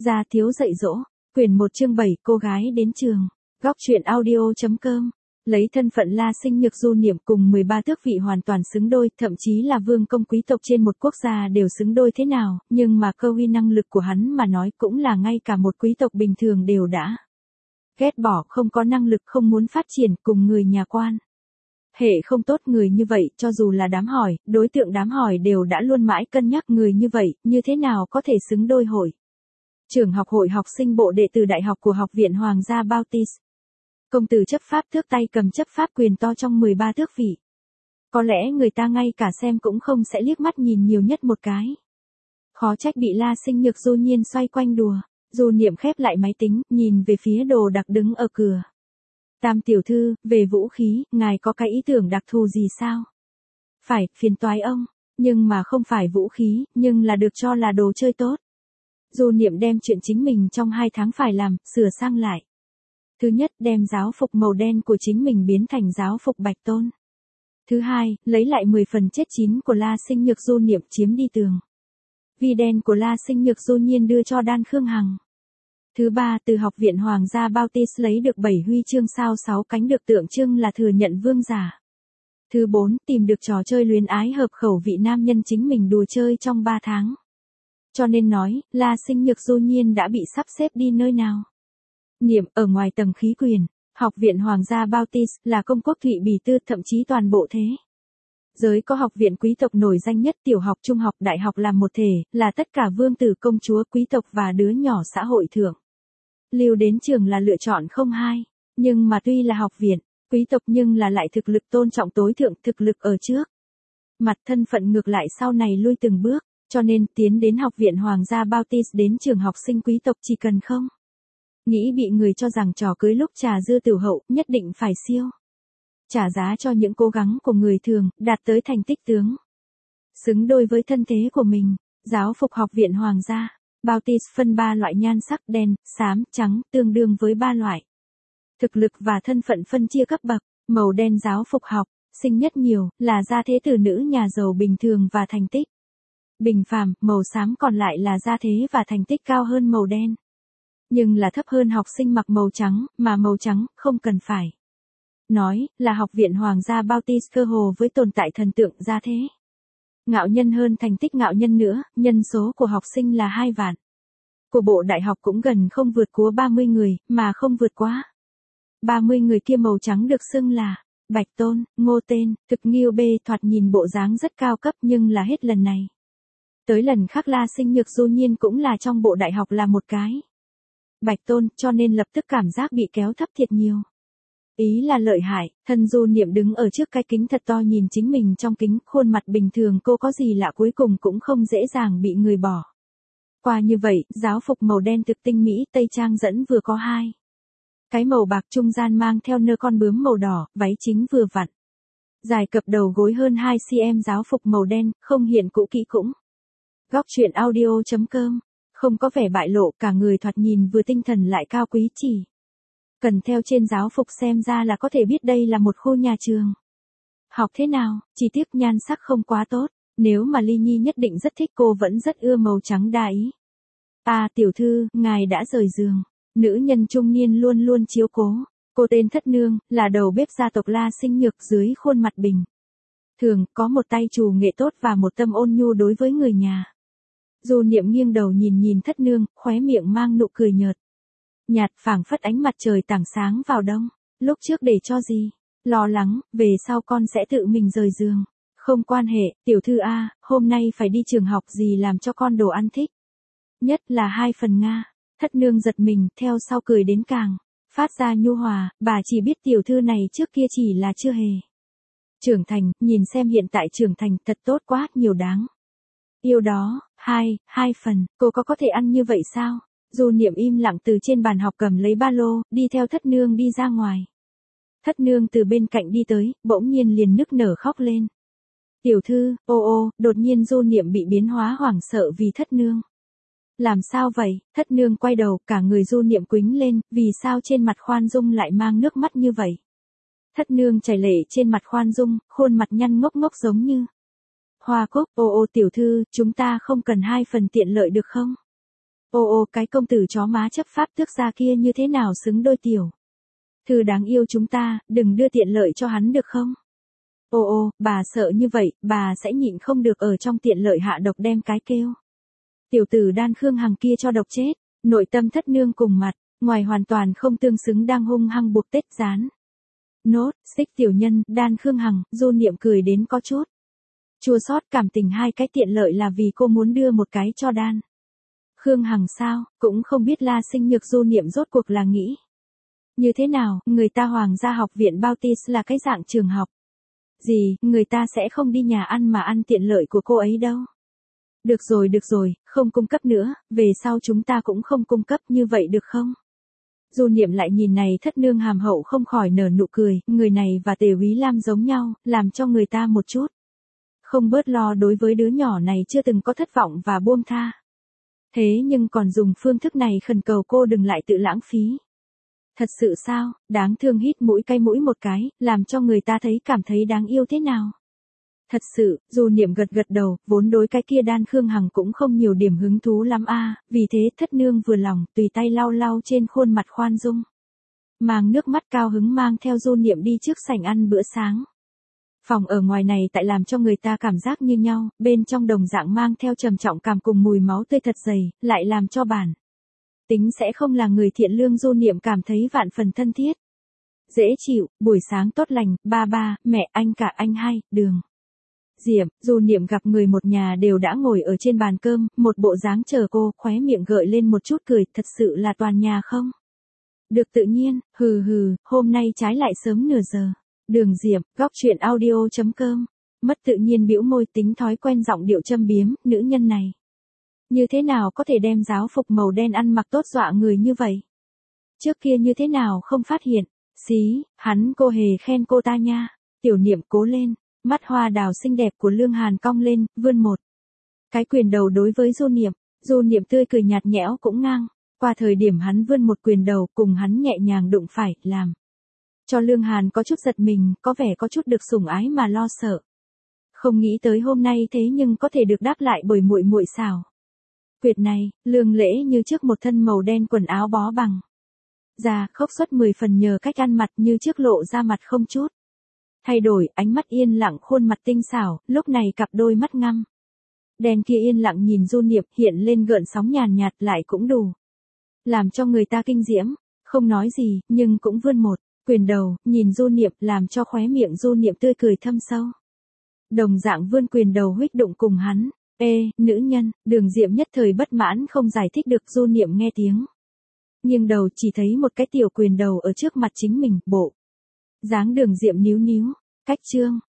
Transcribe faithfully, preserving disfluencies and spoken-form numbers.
Gia thiếu dạy dỗ, quyển một chương bảy, cô gái đến trường. Góc truyện audio.com. Lấy thân phận La Sinh Nhược Du Niệm cùng mười ba tước vị hoàn toàn xứng đôi, thậm chí là vương công quý tộc trên một quốc gia đều xứng đôi thế nào, nhưng mà cơ huy năng lực của hắn mà nói cũng là ngay cả một quý tộc bình thường đều đã ghét bỏ, không có năng lực, không muốn phát triển cùng người nhà quan. Hệ không tốt người như vậy, cho dù là đám hỏi, đối tượng đám hỏi đều đã luôn mãi cân nhắc người như vậy, như thế nào có thể xứng đôi hội. Trưởng học hội học sinh bộ đệ tử đại học của Học viện Hoàng gia Baptist. Công tử chấp pháp thước tay cầm chấp pháp quyền to trong mười ba tước vị. Có lẽ người ta ngay cả xem cũng không sẽ liếc mắt nhìn nhiều nhất một cái. Khó trách bị La Sinh Nhược Du nhiên xoay quanh đùa. Du Niệm khép lại máy tính, nhìn về phía Đồ Đặc đứng ở cửa. Tam tiểu thư, về vũ khí, ngài có cái ý tưởng đặc thù gì sao? Phải, phiền toái ông, nhưng mà không phải vũ khí, nhưng là được cho là đồ chơi tốt. Du Niệm đem chuyện chính mình trong hai tháng phải làm, sửa sang lại. Thứ nhất, đem giáo phục màu đen của chính mình biến thành giáo phục bạch tôn. Thứ hai, lấy lại mười phần chết chín của La Sinh Nhược Du Niệm chiếm đi tường. Vi đen của La Sinh Nhược Du nhiên đưa cho Đan Khương Hằng. Thứ ba, từ Học viện Hoàng gia Baptist lấy được bảy huy chương sao sáu cánh được tượng trưng là thừa nhận vương giả. Thứ bốn, tìm được trò chơi luyến ái hợp khẩu vị nam nhân chính mình đùa chơi trong ba tháng. Cho nên nói, La Sinh Nhược Du nhiên đã bị sắp xếp đi nơi nào. Niệm, ở ngoài tầng khí quyền, Học viện Hoàng gia Baptist là công quốc Thụy Bì Tư, thậm chí toàn bộ thế giới có học viện quý tộc nổi danh nhất, tiểu học, trung học, đại học làm một thể, là tất cả vương tử, công chúa, quý tộc và đứa nhỏ xã hội thượng lưu đến trường là lựa chọn không hai. Nhưng mà tuy là học viện quý tộc nhưng là lại thực lực tôn trọng tối thượng, thực lực ở trước mặt, thân phận ngược lại sau này lui từng bước, cho nên tiến đến Học viện Hoàng gia Baptist đến trường học sinh quý tộc chỉ cần không nghĩ bị người cho rằng trò cưới lúc trà dư tiểu hậu, nhất định phải siêu trả giá cho những cố gắng của người thường, đạt tới thành tích tướng xứng đôi với thân thế của mình. Giáo phục Học viện Hoàng gia Baptist phân ba loại nhan sắc: đen, xám, trắng, tương đương với ba loại thực lực và thân phận phân chia cấp bậc. Màu đen giáo phục học sinh nhất nhiều, là gia thế từ nữ nhà giàu bình thường và thành tích bình phàm, màu xám còn lại là gia thế và thành tích cao hơn màu đen, nhưng là thấp hơn học sinh mặc màu trắng, mà màu trắng không cần phải nói, là Học viện Hoàng gia Baptist cơ hồ với tồn tại thần tượng gia thế ngạo nhân hơn thành tích ngạo nhân nữa. Nhân số của học sinh là hai vạn. Của bộ đại học cũng gần không vượt quá ba mươi người, mà không vượt quá ba mươi người kia màu trắng được xưng là bạch tôn, ngô tên, thực nghiêu bê, thoạt nhìn bộ dáng rất cao cấp, nhưng là hết lần này tới lần khác La Sinh Nhược Du nhiên cũng là trong bộ đại học là một cái bạch tôn, cho nên lập tức cảm giác bị kéo thấp thiệt nhiều. Ý là lợi hại. Thân Du Niệm đứng ở trước cái kính thật to nhìn chính mình trong kính, khuôn mặt bình thường cô có gì lạ, cuối cùng cũng không dễ dàng bị người bỏ qua như vậy. Giáo phục màu đen thực tinh mỹ, tây trang dẫn vừa có hai cái màu bạc, trung gian mang theo nơ con bướm màu đỏ, váy chính vừa vặn dài cập đầu gối hơn hai xăng-ti-mét. Giáo phục màu đen không hiện cũ kỹ cũng. Góc truyện audio.com. Không có vẻ bại lộ, cả người thoạt nhìn vừa tinh thần lại cao quý, chỉ cần theo trên giáo phục xem ra là có thể biết đây là một khu nhà trường học thế nào. Chỉ tiếc nhan sắc không quá tốt, nếu mà Ly Nhi nhất định rất thích, cô vẫn rất ưa màu trắng đa ý. À tiểu thư, ngài đã rời giường. Nữ nhân trung niên luôn luôn chiếu cố cô, tên Thất Nương, là đầu bếp gia tộc La Sinh Nhược. Dưới khuôn mặt bình thường có một tay trù nghệ tốt và một tâm ôn nhu đối với người nhà. Du Niệm nghiêng đầu nhìn nhìn Thất Nương, khóe miệng mang nụ cười nhợt nhạt, phảng phất ánh mặt trời tảng sáng vào đông. Lúc trước để cho gì lo lắng, về sau con sẽ tự mình rời giường. Không quan hệ, tiểu thư a, hôm nay phải đi trường học, gì làm cho con đồ ăn thích nhất là hai phần Nga. Thất Nương giật mình, theo sau cười đến càng phát ra nhu hòa. Bà chỉ biết tiểu thư này trước kia chỉ là chưa hề trưởng thành, nhìn xem hiện tại trưởng thành thật tốt quá, nhiều đáng yêu đó. Hai, hai phần, cô có có thể ăn như vậy sao? Du Niệm im lặng từ trên bàn học cầm lấy ba lô, đi theo Thất Nương đi ra ngoài. Thất Nương từ bên cạnh đi tới, bỗng nhiên liền nức nở khóc lên. Tiểu thư, ô ô, đột nhiên Du Niệm bị biến hóa, hoảng sợ vì Thất Nương. Làm sao vậy? Thất Nương quay đầu, cả người Du Niệm quĩnh lên, vì sao trên mặt Khoan Dung lại mang nước mắt như vậy? Thất Nương chảy lệ trên mặt Khoan Dung, khuôn mặt nhăn ngốc ngốc giống như hoa cúc. Ô ô tiểu thư, chúng ta không cần hai phần tiện lợi được không? Ô ô cái công tử chó má chấp pháp tước gia kia như thế nào xứng đôi tiểu thư đáng yêu chúng ta, đừng đưa tiện lợi cho hắn được không? Ô ô, bà sợ như vậy, bà sẽ nhịn không được ở trong tiện lợi hạ độc đem cái kêu. Tiểu tử Đan Khương Hằng kia cho độc chết, nội tâm thất nương cùng mặt, ngoài hoàn toàn không tương xứng đang hung hăng buộc tết dán. Nốt, xích tiểu nhân, Đan Khương Hằng, Du Niệm cười đến có chút chua xót, cảm tình hai cái tiện lợi là vì cô muốn đưa một cái cho Đan Khương Hằng sao, cũng không biết La Sinh Nhược Du Niệm rốt cuộc là nghĩ như thế nào, người ta Hoàng gia học viện Baptist là cái dạng trường học gì, người ta sẽ không đi nhà ăn mà ăn tiện lợi của cô ấy đâu. Được rồi được rồi, không cung cấp nữa, về sau chúng ta cũng không cung cấp như vậy được không? Du Niệm lại nhìn này thất nương hàm hậu không khỏi nở nụ cười, người này và Tề Úy Lam giống nhau, làm cho người ta một chút không bớt lo đối với đứa nhỏ này chưa từng có thất vọng và buông tha. Thế nhưng còn dùng phương thức này khẩn cầu cô đừng lại tự lãng phí. Thật sự sao, đáng thương hít mũi cay mũi một cái, làm cho người ta thấy cảm thấy đáng yêu thế nào. Thật sự, Du Niệm gật gật đầu, vốn đối cái kia Đan Khương Hằng cũng không nhiều điểm hứng thú lắm a, vì thế thất nương vừa lòng, tùy tay lau lau trên khuôn mặt khoan dung. Mang nước mắt cao hứng mang theo Du Niệm đi trước sảnh ăn bữa sáng. Phòng ở ngoài này tại làm cho người ta cảm giác như nhau, bên trong đồng dạng mang theo trầm trọng cảm cùng mùi máu tươi thật dày, lại làm cho bản tính sẽ không là người thiện lương Du Niệm cảm thấy vạn phần thân thiết. Dễ chịu, buổi sáng tốt lành, ba ba, mẹ, anh cả, anh hai, Đường Diệm, Du Niệm gặp người một nhà đều đã ngồi ở trên bàn cơm, một bộ dáng chờ cô, khóe miệng gợi lên một chút cười, thật sự là toàn nhà không? Được tự nhiên, hừ hừ, hôm nay trái lại sớm nửa giờ. Đường Diệm, góc truyện audio chấm com, mất tự nhiên bĩu môi tính thói quen giọng điệu châm biếm, nữ nhân này. Như thế nào có thể đem giáo phục màu đen ăn mặc tốt dọa người như vậy? Trước kia như thế nào không phát hiện? Xí, hắn cô hề khen cô ta nha. Tiểu Niệm cố lên, mắt hoa đào xinh đẹp của Lương Hàn cong lên, vươn một cái quyền đầu đối với Du Niệm. Du Niệm tươi cười nhạt nhẽo cũng ngang, qua thời điểm hắn vươn một quyền đầu cùng hắn nhẹ nhàng đụng phải, làm cho Lương Hàn có chút giật mình, có vẻ có chút được sủng ái mà lo sợ. Không nghĩ tới hôm nay thế nhưng có thể được đáp lại bởi muội muội xảo quyệt này, Lương Lễ như trước một thân màu đen quần áo bó bằng da, khốc xuất mười phần nhờ cách ăn mặc như trước lộ ra mặt không chút thay đổi, ánh mắt yên lặng, khuôn mặt tinh xảo, lúc này cặp đôi mắt ngăm đen kia yên lặng nhìn Du Niệm, hiện lên gợn sóng nhàn nhạt lại cũng đủ làm cho người ta kinh diễm, không nói gì, nhưng cũng vươn một quyền đầu, nhìn Du Niệm, làm cho khóe miệng Du Niệm tươi cười thâm sâu. Đồng dạng vươn quyền đầu huých đụng cùng hắn. Ê, nữ nhân, Đường Diệm nhất thời bất mãn không giải thích được. Du Niệm nghe tiếng nghiêng đầu chỉ thấy một cái tiểu quyền đầu ở trước mặt chính mình, bộ dáng Đường Diệm níu níu, cách chương